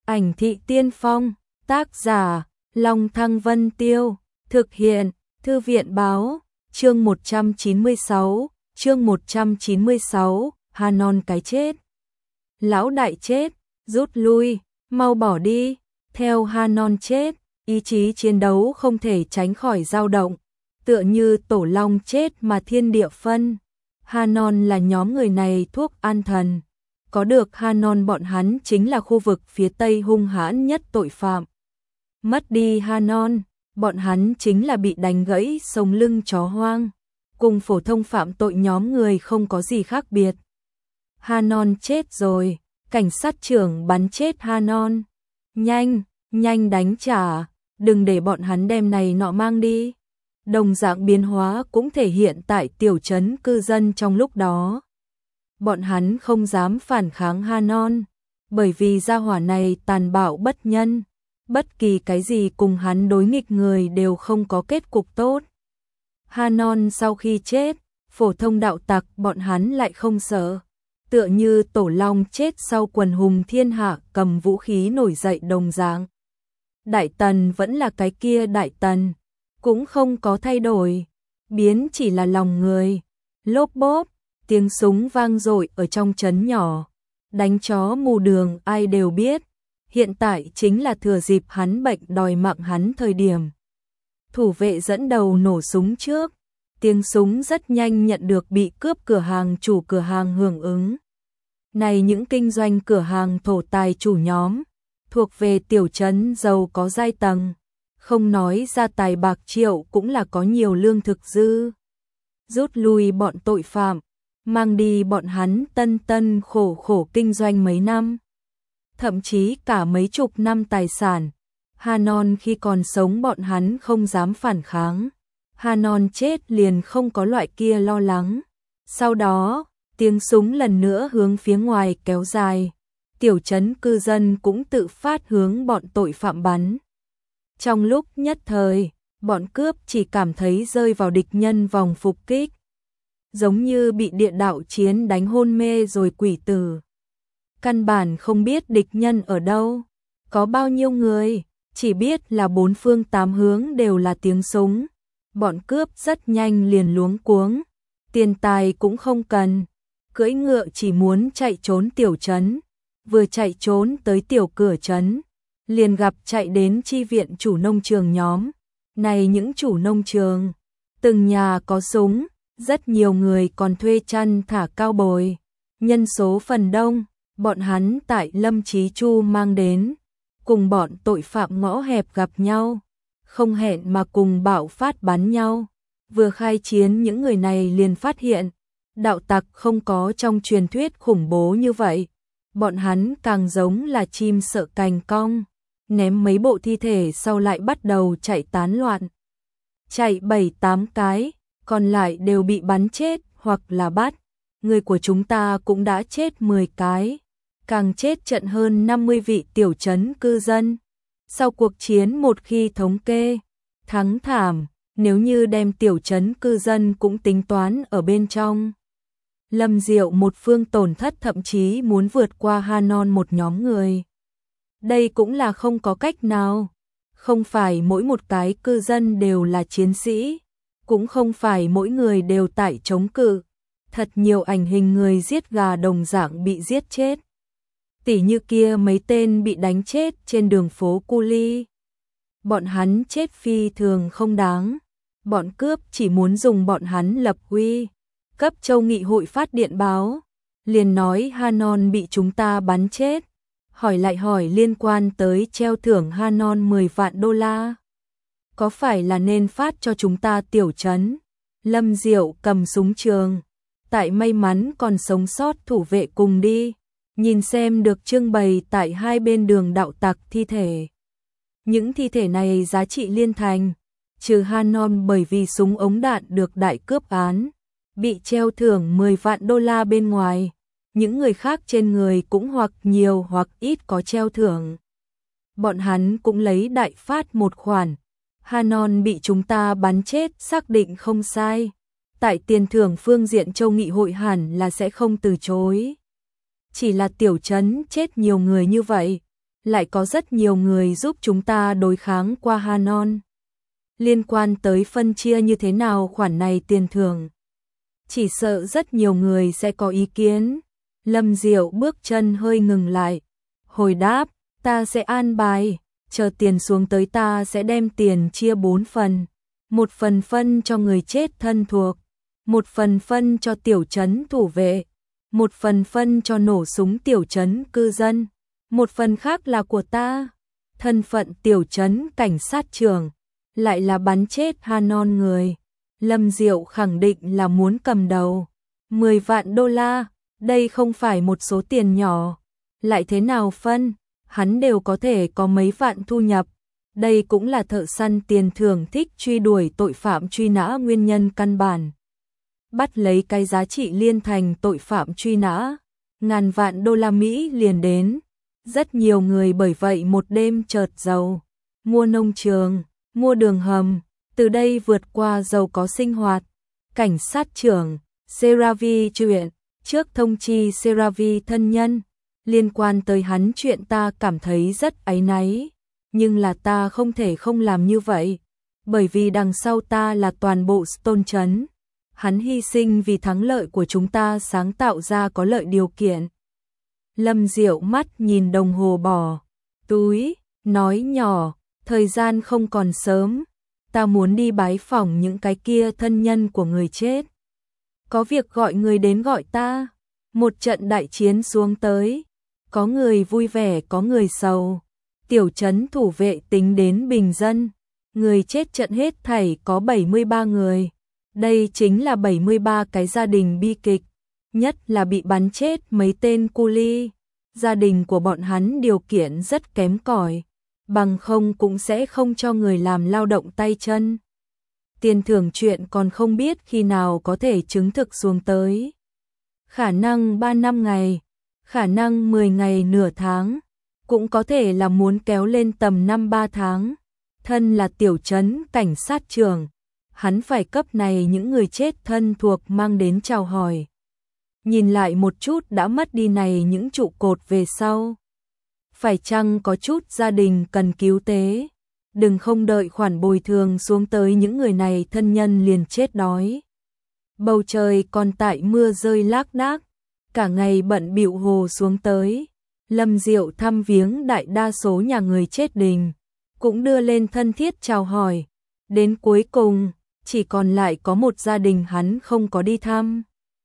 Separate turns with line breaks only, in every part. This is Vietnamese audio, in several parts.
Ảnh thị tiên phong, tác giả, Long Thăng Vân Tiêu, thực hiện, Thư viện báo, chương 196, Hanon cái chết. Lão đại chết, rút lui, mau bỏ đi, theo Hanon chết, ý chí chiến đấu không thể tránh khỏi dao động, tựa như tổ long chết mà thiên địa phân. Hanon là nhóm người này thuốc an thần. Có được Hanon bọn hắn chính là khu vực phía Tây hung hãn nhất tội phạm. Mất đi Hanon, bọn hắn chính là bị đánh gãy sống lưng chó hoang. Cùng phổ thông phạm tội nhóm người không có gì khác biệt. Hanon chết rồi, cảnh sát trưởng bắn chết Hanon. Nhanh, nhanh đánh trả, đừng để bọn hắn đem này nọ mang đi. Đồng dạng biến hóa cũng thể hiện tại tiểu trấn cư dân trong lúc đó. Bọn hắn không dám phản kháng Hanon, bởi vì gia hỏa này tàn bạo bất nhân, bất kỳ cái gì cùng hắn đối nghịch người đều không có kết cục tốt. Hanon sau khi chết, phổ thông đạo tặc bọn hắn lại không sợ, tựa như tổ long chết sau quần hùng thiên hạ cầm vũ khí nổi dậy đồng dạng. Đại tần vẫn là cái kia đại tần, cũng không có thay đổi, biến chỉ là lòng người. Lốp bốp, tiếng súng vang dội ở trong trấn nhỏ, đánh chó mù đường ai đều biết, hiện tại chính là thừa dịp hắn bệnh đòi mạng hắn thời điểm. Thủ vệ dẫn đầu nổ súng trước, tiếng súng rất nhanh nhận được bị cướp cửa hàng chủ cửa hàng hưởng ứng. Này những kinh doanh cửa hàng thổ tài chủ nhóm, thuộc về tiểu trấn giàu có giai tầng, không nói ra tài bạc triệu cũng là có nhiều lương thực dư. Rút lui bọn tội phạm, mang đi bọn hắn tân tân khổ khổ kinh doanh mấy năm, thậm chí cả mấy chục năm tài sản. Hanon khi còn sống bọn hắn không dám phản kháng, Hanon chết liền không có loại kia lo lắng. Sau đó, tiếng súng lần nữa hướng phía ngoài kéo dài, tiểu trấn cư dân cũng tự phát hướng bọn tội phạm bắn. Trong lúc nhất thời, bọn cướp chỉ cảm thấy rơi vào địch nhân vòng phục kích, giống như bị địa đạo chiến đánh hôn mê rồi quỷ tử. Căn bản không biết địch nhân ở đâu, có bao nhiêu người, chỉ biết là bốn phương tám hướng đều là tiếng súng. Bọn cướp rất nhanh liền luống cuống, tiền tài cũng không cần, cưỡi ngựa chỉ muốn chạy trốn tiểu trấn. Vừa chạy trốn tới tiểu cửa trấn, liền gặp chạy đến chi viện chủ nông trường nhóm. Này những chủ nông trường, từng nhà có súng, rất nhiều người còn thuê chăn thả cao bồi. Nhân số phần đông, bọn hắn tại Lâm Chí Chu mang đến, cùng bọn tội phạm ngõ hẹp gặp nhau, không hẹn mà cùng bạo phát bắn nhau. Vừa khai chiến những người này liền phát hiện, đạo tặc không có trong truyền thuyết khủng bố như vậy. Bọn hắn càng giống là chim sợ cành cong, ném mấy bộ thi thể sau lại bắt đầu chạy tán loạn. Chạy 7-8 cái, còn lại đều bị bắn chết hoặc là bắt. Người của chúng ta cũng đã chết 10 cái, càng chết trận hơn 50 vị tiểu trấn cư dân. Sau cuộc chiến một khi thống kê, thắng thảm, nếu như đem tiểu trấn cư dân cũng tính toán ở bên trong, Lâm Diệu một phương tổn thất thậm chí muốn vượt qua Hanon một nhóm người. Đây cũng là không có cách nào, không phải mỗi một cái cư dân đều là chiến sĩ, cũng không phải mỗi người đều tại chống cự. Thật nhiều ảnh hình người giết gà đồng dạng bị giết chết. Tỉ như kia mấy tên bị đánh chết trên đường phố Cu Ly. Bọn hắn chết phi thường không đáng, bọn cướp chỉ muốn dùng bọn hắn lập uy. Cấp châu nghị hội phát điện báo, liền nói Hanon bị chúng ta bắn chết, hỏi lại hỏi liên quan tới treo thưởng Hanon 10 vạn đô la. Có phải là nên phát cho chúng ta tiểu trấn? Lâm Diệu cầm súng trường, tại may mắn còn sống sót thủ vệ cùng đi, nhìn xem được trưng bày tại hai bên đường đạo tặc thi thể. Những thi thể này giá trị liên thành, trừ Hanon bởi vì súng ống đạn được đại cướp án, bị treo thưởng 10 vạn đô la bên ngoài, những người khác trên người cũng hoặc nhiều hoặc ít có treo thưởng. Bọn hắn cũng lấy đại phát một khoản. Hanon bị chúng ta bắn chết xác định không sai. Tại tiền thưởng phương diện châu nghị hội hẳn là sẽ không từ chối. Chỉ là tiểu trấn chết nhiều người như vậy, lại có rất nhiều người giúp chúng ta đối kháng qua Hanon. Liên quan tới phân chia như thế nào khoản này tiền thưởng, chỉ sợ rất nhiều người sẽ có ý kiến. Lâm Diệu bước chân hơi ngừng lại, hồi đáp, ta sẽ an bài, chờ tiền xuống tới ta sẽ đem tiền chia 4 phần. Một phần phân cho người chết thân thuộc, một phần phân cho tiểu trấn thủ vệ, một phần phân cho nổ súng tiểu trấn cư dân, một phần khác là của ta. Thân phận tiểu trấn cảnh sát trưởng, lại là bắn chết Hanon người. Lâm Diệu khẳng định là muốn cầm đầu. 10 vạn đô la, đây không phải một số tiền nhỏ. Lại thế nào phân, hắn đều có thể có mấy vạn thu nhập. Đây cũng là thợ săn tiền thưởng thích truy đuổi tội phạm truy nã nguyên nhân căn bản. Bắt lấy cái giá trị liên thành tội phạm truy nã, ngàn vạn đô la Mỹ liền đến. Rất nhiều người bởi vậy một đêm chợt giàu, mua nông trường, mua đường hầm, từ đây vượt qua giàu có sinh hoạt. Cảnh sát trưởng, Seravi chuyện, trước thông chi Seravi thân nhân, liên quan tới hắn chuyện ta cảm thấy rất áy náy, nhưng là ta không thể không làm như vậy, bởi vì đằng sau ta là toàn bộ Stone trấn. Hắn hy sinh vì thắng lợi của chúng ta sáng tạo ra có lợi điều kiện. Lâm Diệu mắt nhìn đồng hồ bỏ túi, nói nhỏ, thời gian không còn sớm, ta muốn đi bái phỏng những cái kia thân nhân của người chết. Có việc gọi người đến gọi ta. Một trận đại chiến xuống tới, có người vui vẻ có người sầu. Tiểu trấn thủ vệ tính đến bình dân, người chết trận hết thảy có 73 người. Đây chính là 73 cái gia đình bi kịch, nhất là bị bắn chết mấy tên cu li. Gia đình của bọn hắn điều kiện rất kém cỏi, bằng không cũng sẽ không cho người làm lao động tay chân. Tiền thưởng chuyện còn không biết khi nào có thể chứng thực xuống tới. Khả năng 3 năm ngày, khả năng 10 ngày nửa tháng, cũng có thể là muốn kéo lên tầm 5-3 tháng. Thân là tiểu trấn cảnh sát trưởng, hắn phải cấp này những người chết thân thuộc mang đến chào hỏi. Nhìn lại một chút đã mất đi này những trụ cột về sau. Phải chăng có chút gia đình cần cứu tế? Đừng không đợi khoản bồi thường xuống tới những người này thân nhân liền chết đói. Bầu trời còn tại mưa rơi lác đác, cả ngày bận bịu hồ xuống tới. Lâm Diệu thăm viếng đại đa số nhà người chết đình, cũng đưa lên thân thiết chào hỏi. Đến cuối cùng, chỉ còn lại có một gia đình hắn không có đi thăm.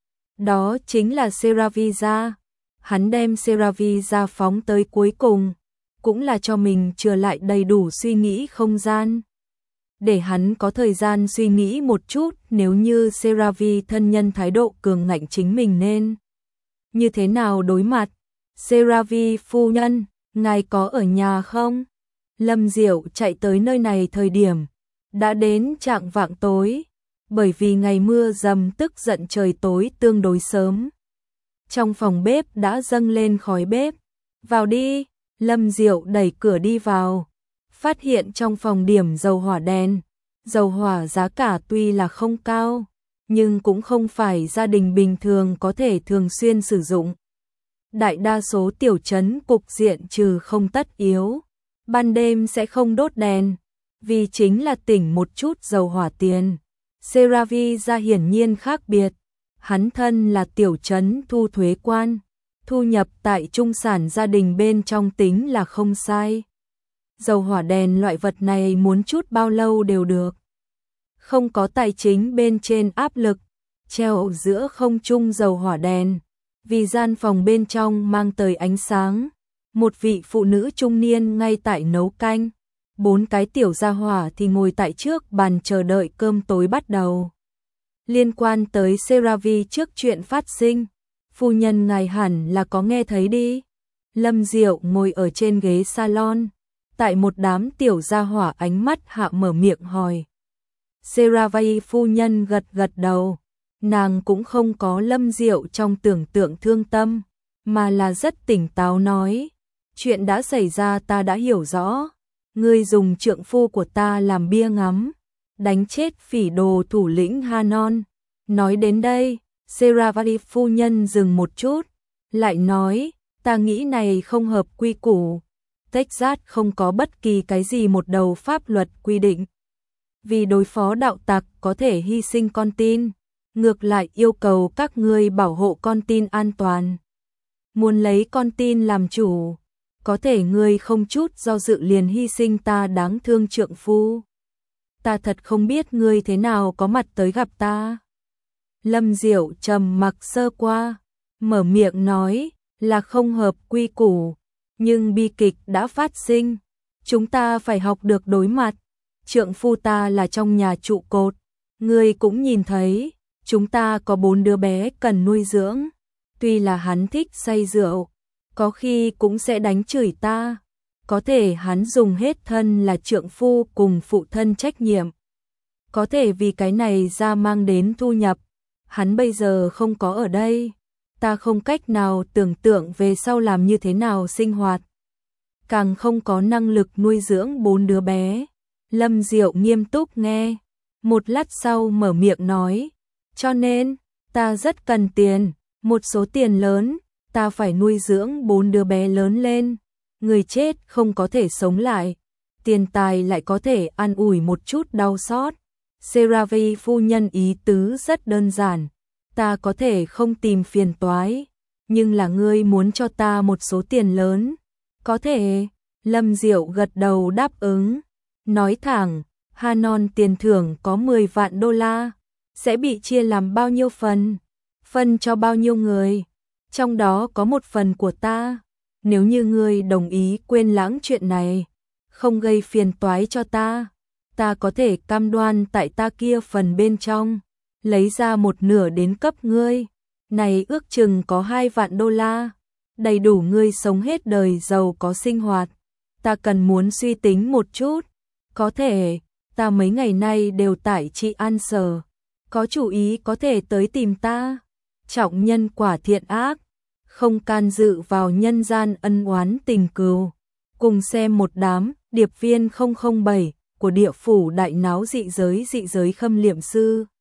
Đó chính là Seravi gia. Hắn đem Seravi gia phóng tới cuối cùng, cũng là cho mình chừa lại đầy đủ suy nghĩ không gian. Để hắn có thời gian suy nghĩ một chút nếu như Seravi thân nhân thái độ cường ngạnh chính mình nên như thế nào đối mặt. Seravi phu nhân, ngài có ở nhà không? Lâm Diệu chạy tới nơi này thời điểm đã đến chạng vạng tối, bởi vì ngày mưa dầm tức giận trời tối tương đối sớm. Trong phòng bếp đã dâng lên khói bếp. Vào đi. Lâm Diệu đẩy cửa đi vào, phát hiện trong phòng điểm dầu hỏa đèn. Dầu hỏa giá cả tuy là không cao, nhưng cũng không phải gia đình bình thường có thể thường xuyên sử dụng. Đại đa số tiểu trấn cục diện trừ không tất yếu, ban đêm sẽ không đốt đèn, vì chính là tỉnh một chút dầu hỏa tiền. Seravi gia hiển nhiên khác biệt, hắn thân là tiểu trấn thu thuế quan, thu nhập tại trung sản gia đình bên trong tính là không sai. Dầu hỏa đèn loại vật này muốn chút bao lâu đều được. Không có tài chính bên trên áp lực, treo ở giữa không trung dầu hỏa đèn, vì gian phòng bên trong mang tới ánh sáng. Một vị phụ nữ trung niên ngay tại nấu canh, 4 cái tiểu gia hỏa thì ngồi tại trước bàn chờ đợi cơm tối bắt đầu. Liên quan tới Seravi trước chuyện phát sinh, phu nhân ngài hẳn là có nghe thấy đi. Lâm Diệu ngồi ở trên ghế salon, tại một đám tiểu gia hỏa ánh mắt hạ mở miệng hỏi. Seravi phu nhân gật gật đầu, nàng cũng không có Lâm Diệu trong tưởng tượng thương tâm, mà là rất tỉnh táo nói, chuyện đã xảy ra ta đã hiểu rõ, ngươi dùng trượng phu của ta làm bia ngắm, đánh chết phỉ đồ thủ lĩnh Hanon. Nói đến đây, Seravi phu nhân dừng một chút, lại nói, ta nghĩ này không hợp quy củ, Texas không có bất kỳ cái gì một đầu pháp luật quy định. Vì đối phó đạo tặc có thể hy sinh con tin, ngược lại yêu cầu các ngươi bảo hộ con tin an toàn. Muốn lấy con tin làm chủ, có thể ngươi không chút do dự liền hy sinh ta đáng thương trượng phu. Ta thật không biết ngươi thế nào có mặt tới gặp ta. Lâm Diệu trầm mặc sơ qua, mở miệng nói là không hợp quy củ, nhưng bi kịch đã phát sinh, chúng ta phải học được đối mặt. Trượng phu ta là trong nhà trụ cột, ngươi cũng nhìn thấy, chúng ta có 4 đứa bé cần nuôi dưỡng. Tuy là hắn thích say rượu, có khi cũng sẽ đánh chửi ta, có thể hắn dùng hết thân là trượng phu cùng phụ thân trách nhiệm. Có thể vì cái này ra mang đến thu nhập, hắn bây giờ không có ở đây, ta không cách nào tưởng tượng về sau làm như thế nào sinh hoạt. Càng không có năng lực nuôi dưỡng 4 đứa bé. Lâm Diệu nghiêm túc nghe, một lát sau mở miệng nói, cho nên, ta rất cần tiền, một số tiền lớn, ta phải nuôi dưỡng 4 đứa bé lớn lên, người chết không có thể sống lại, tiền tài lại có thể an ủi một chút đau xót. Seravi phu nhân ý tứ rất đơn giản, ta có thể không tìm phiền toái, nhưng là ngươi muốn cho ta một số tiền lớn, có thể. Lâm Diệu gật đầu đáp ứng, nói thẳng, Hanon tiền thưởng có 10 vạn đô la, sẽ bị chia làm bao nhiêu phần, phân cho bao nhiêu người, trong đó có một phần của ta, nếu như ngươi đồng ý quên lãng chuyện này, không gây phiền toái cho ta, ta có thể cam đoan tại ta kia phần bên trong, lấy ra một nửa đến cấp ngươi, này ước chừng có 2 vạn đô la, đầy đủ ngươi sống hết đời giàu có sinh hoạt. Ta cần muốn suy tính một chút, có thể, ta mấy ngày nay đều tại Trị An Sở, có chủ ý có thể tới tìm ta, trọng nhân quả thiện ác, không can dự vào nhân gian ân oán tình cừu, cùng xem một đám điệp viên 007 của địa phủ đại náo dị giới khâm liệm sư.